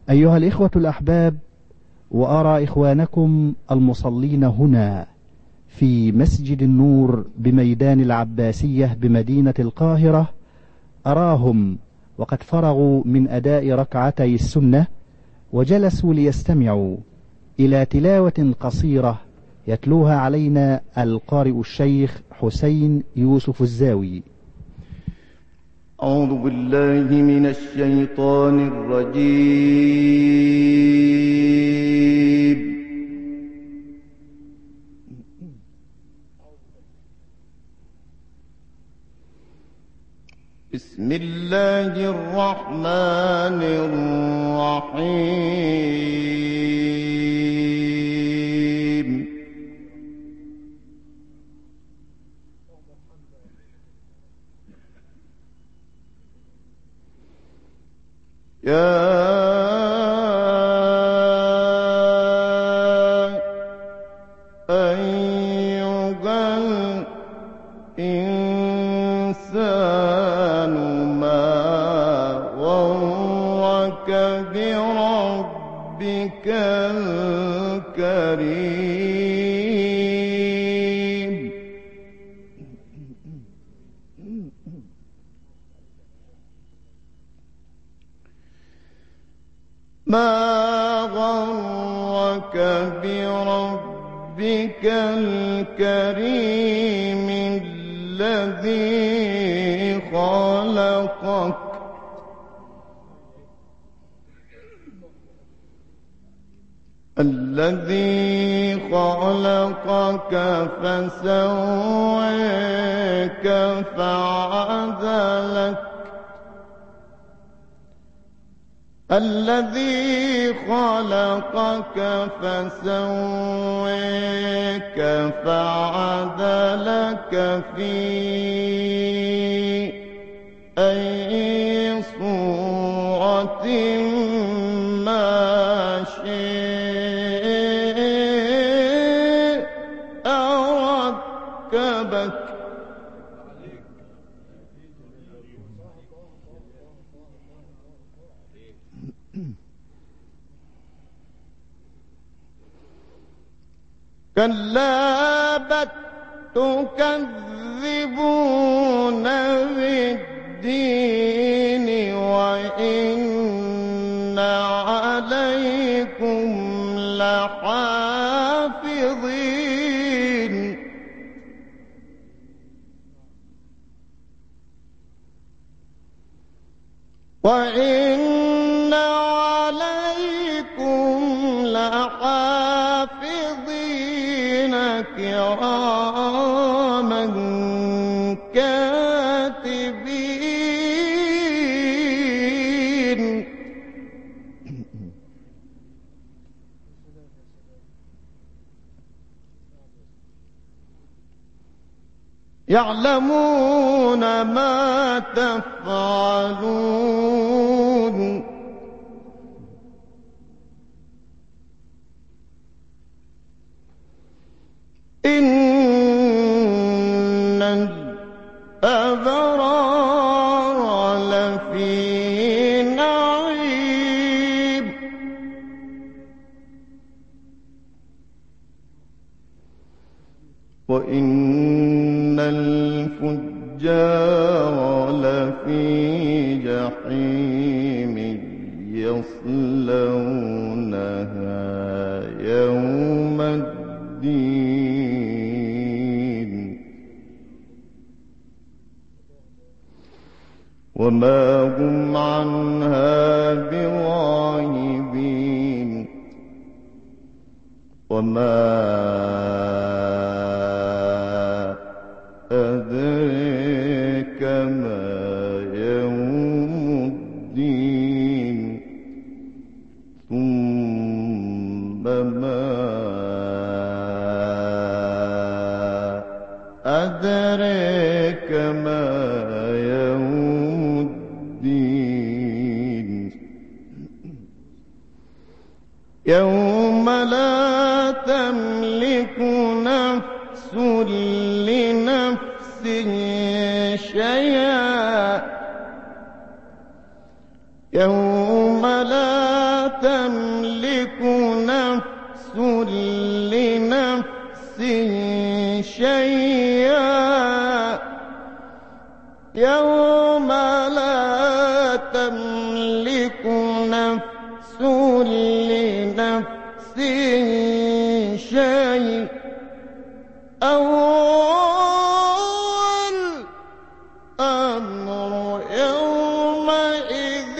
أيها الإخوة الأحباب، وأرى إخوانكم المصلين هنا في مسجد النور بميدان العباسية بمدينة القاهرة، أراهم وقد فرغوا من أداء ركعتي السنة وجلسوا ليستمعوا إلى تلاوة قصيرة يتلوها علينا القارئ الشيخ حسين يوسف الزاوي. أعوذ بالله من الشيطان الرجيم. بسم الله الرحمن الرحيم. يا أيها الإنسان ما غرك بربك الكريم. ما غرك بربك الكريم الذي خلقك فسواك فعدلك الذي خلقك فسواك فعدلك في أي صورة ما شاء ركبك. كلا بل تكذبون بالدين وإن عليكم لحافظين. وإن عليكم لحافظين كراما كاتبين يعلمون ما تفعلون. إن الأبرار لفي نعيم وإن الفجار لفي جحيم يصلونها يوم الدين وما هم عنها بغائبين. وما أدريك ما يوم الدين ثم ما أدريك ما يوم الدين. يوم لا تملك نفس لنفس شيئا يوم لا تملك نفس لنفس شيئا يوم لا تملك نفس لنفس شيئا والأمر يومئذ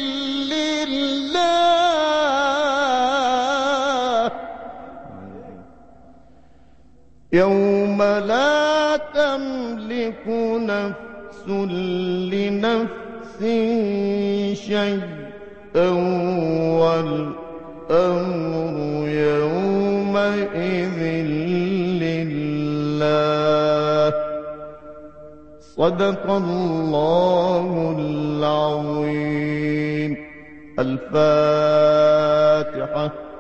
لله يوم لا تملك نفس لنفس شيئا والأمر يومئذ لله صدق الله العظيم. الفاتحة.